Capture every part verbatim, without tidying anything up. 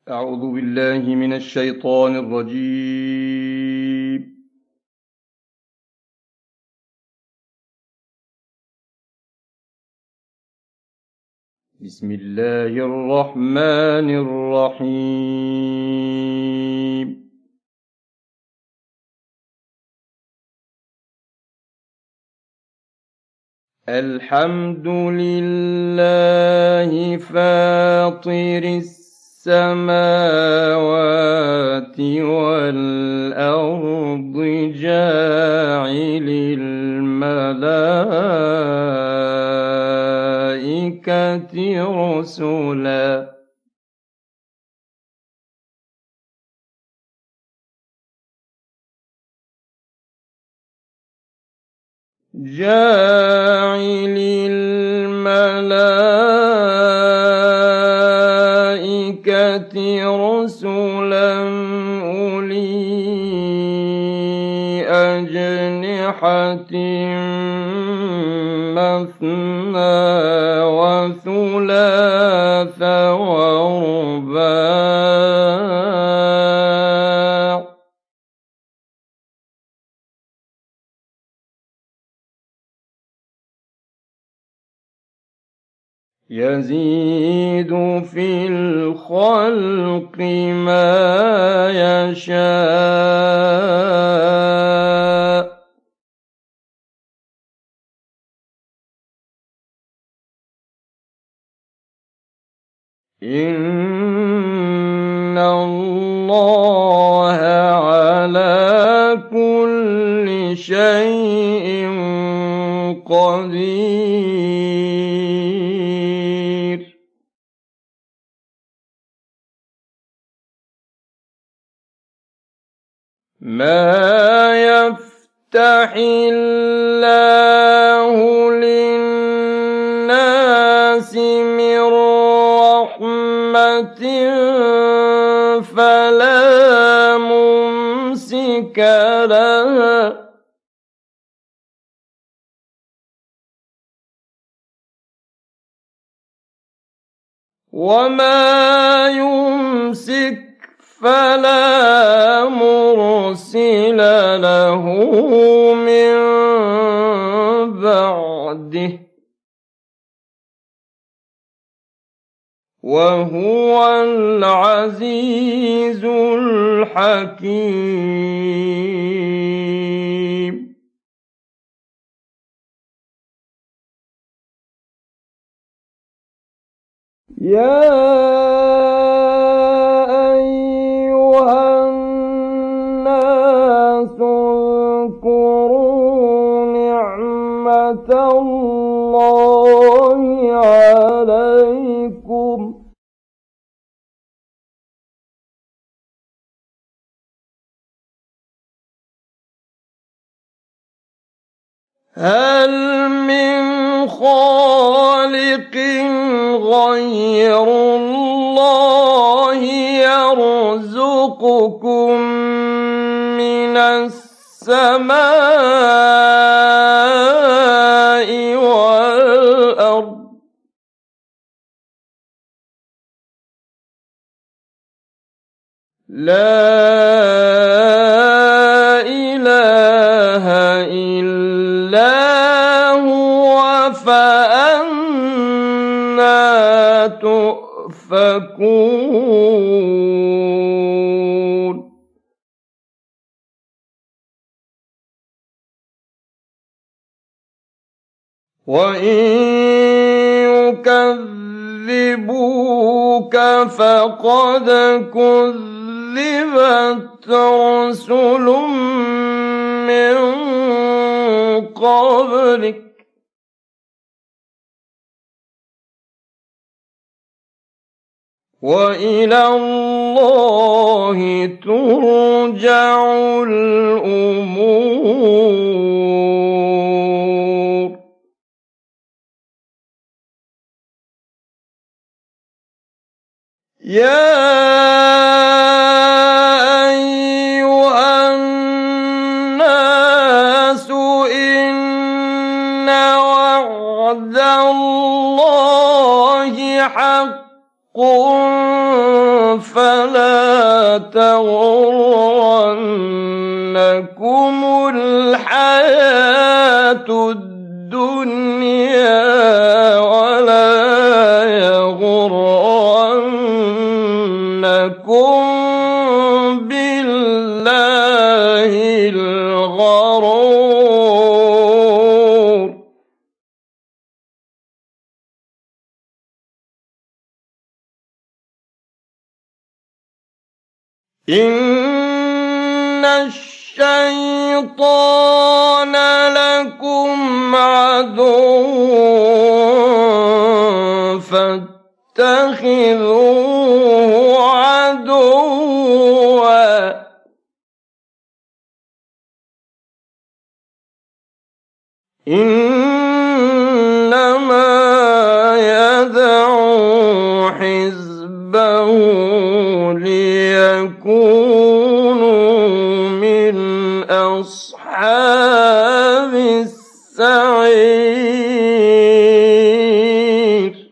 أعوذ بالله من الشيطان الرجيم. بسم الله الرحمن الرحيم. الحمد لله فاطر السماوات والأرض جاعل الملائكة رسلا جاعل الملائكة رسلا أولي أجنحة مثنى وثلاث ورباع يزيد في الخلق ما يشاء إن الله على كل شيء قدير. ما يفتح الله للناس من رحمة فلا ممسك لها وما يمسك فلا مرسل له من بعده وهو العزيز الحكيم. يا أيها الناس اذكروا نعمة الله عليكم هل من خالق غير الله يرزقكم من السماء والأرض لا إله إلا هو فأنى تؤفكون. وإن يكذبوك فقد كذبت رسل من قبلك وإلى الله ترجع الأمور. يا أيها الناس إن وعد الله حق فلا تغرنكم الحياة الدنيا ولا يغرنكم بالله الغرور. إن الشيطان لكم عدو فاتخذوه عدوا إنما يدعو حزبه ليكونوا من أصحاب السعير.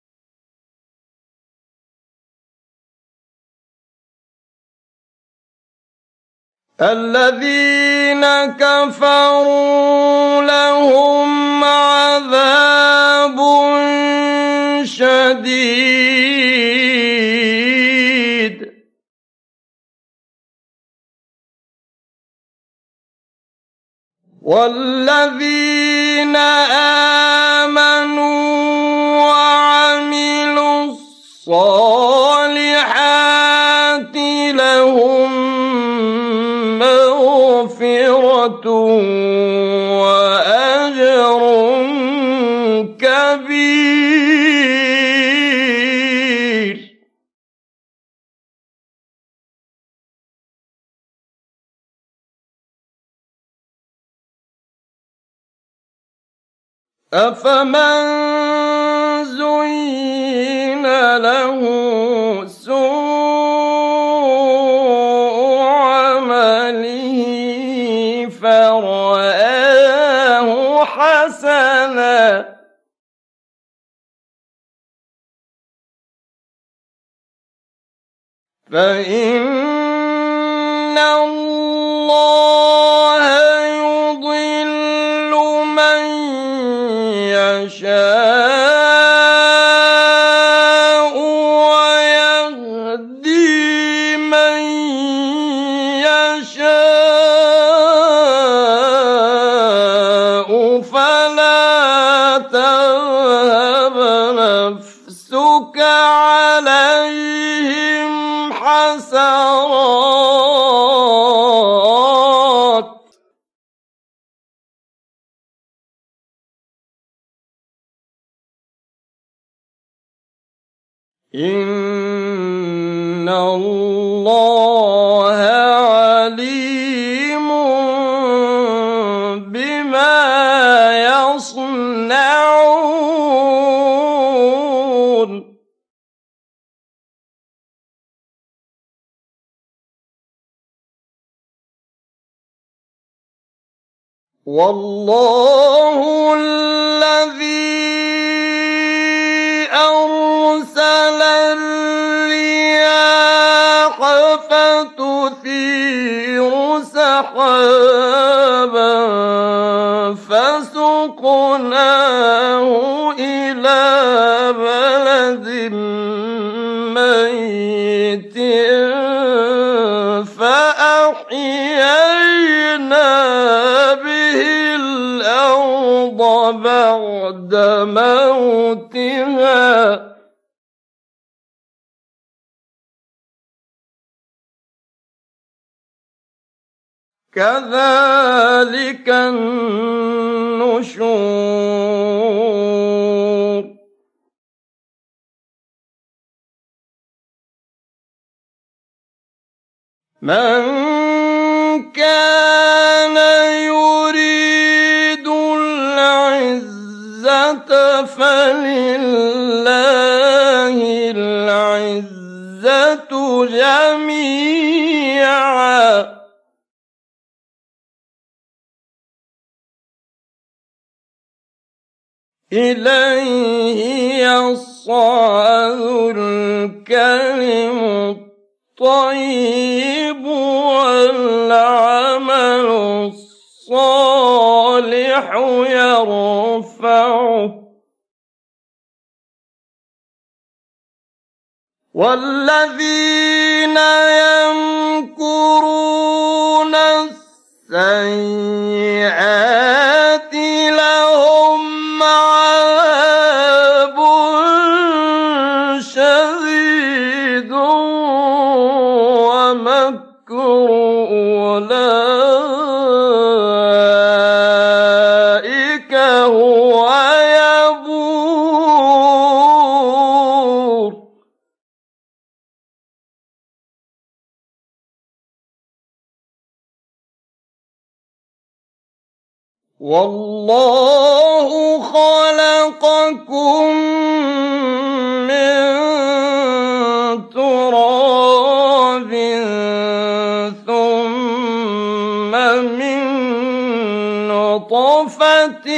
الذين كفروا لهم عذاب شديد والذين آمنوا وعملوا الصالحات لهم مغفرة وأجر كبير. أفمن زين له سوء عمله فرآه حسنا فإن الله يضل من يشاء ويهدي من يشاء فلا تذهب نفسك عليهم حسرات إن الله عليم بما يصنعون. والله الذي أرسل الرياح فتثير سحابا فسقناه إلى بلد ميت فأحيينا به الأرض بعد موتها كذلك النشور. من كان يريد العزة فلله العزة جميعا إليه يصعد الكلم الطيب والعمل الصالح يرفعه والذين يمكرون السيئات لهم عذاب شديد ومكر أولئك هو يبور. والله خلقكم من تراب ثم من نطفة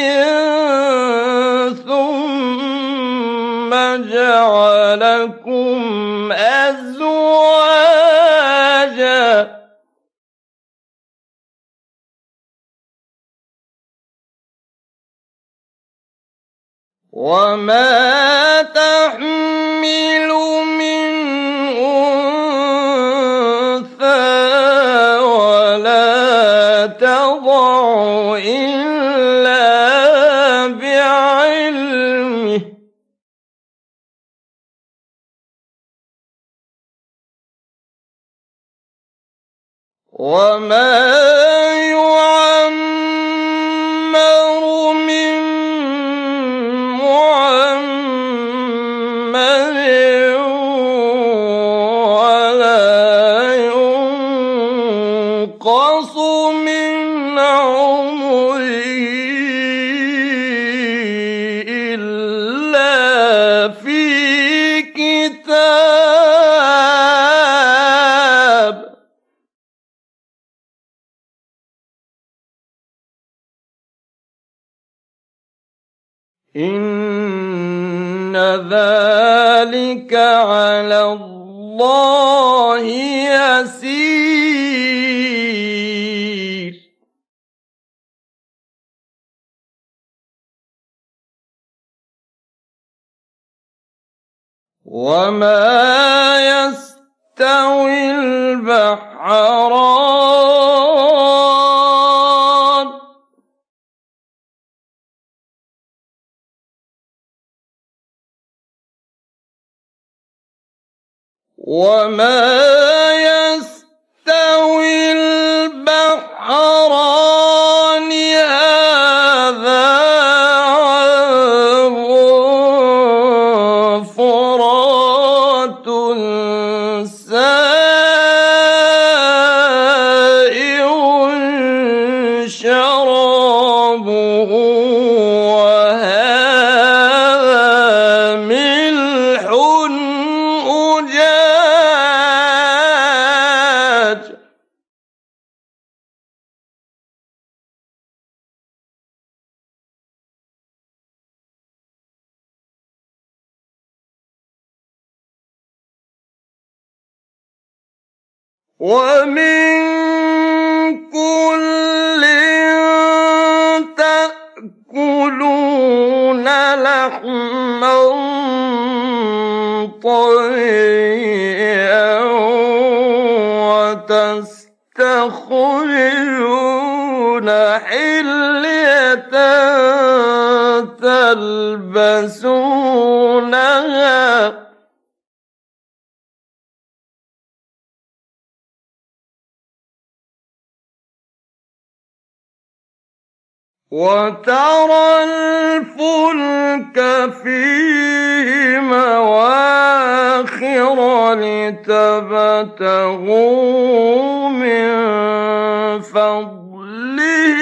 ثم جعلكم أزواجا وما تحمل من أنثى ولا تضع إلا بعلمه وما يعمر من معمر ولا ينقص من عمره إلا في كتاب إن ذلك على الله يسير. وما يستوي البحران وما يستوي البحران هذا عذب فرات سائغ شرابه وهذا ملح أجاج ومن كل تأكلون لحما طريا وتستخرجون حلية تلبسونها وترى الفلك فيه مواخر لتبتغوا من فضله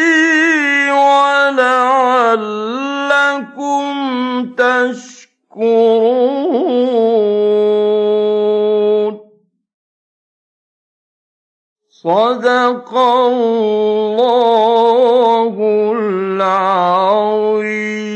ولعلكم تشكرون. صدق الله العظيم.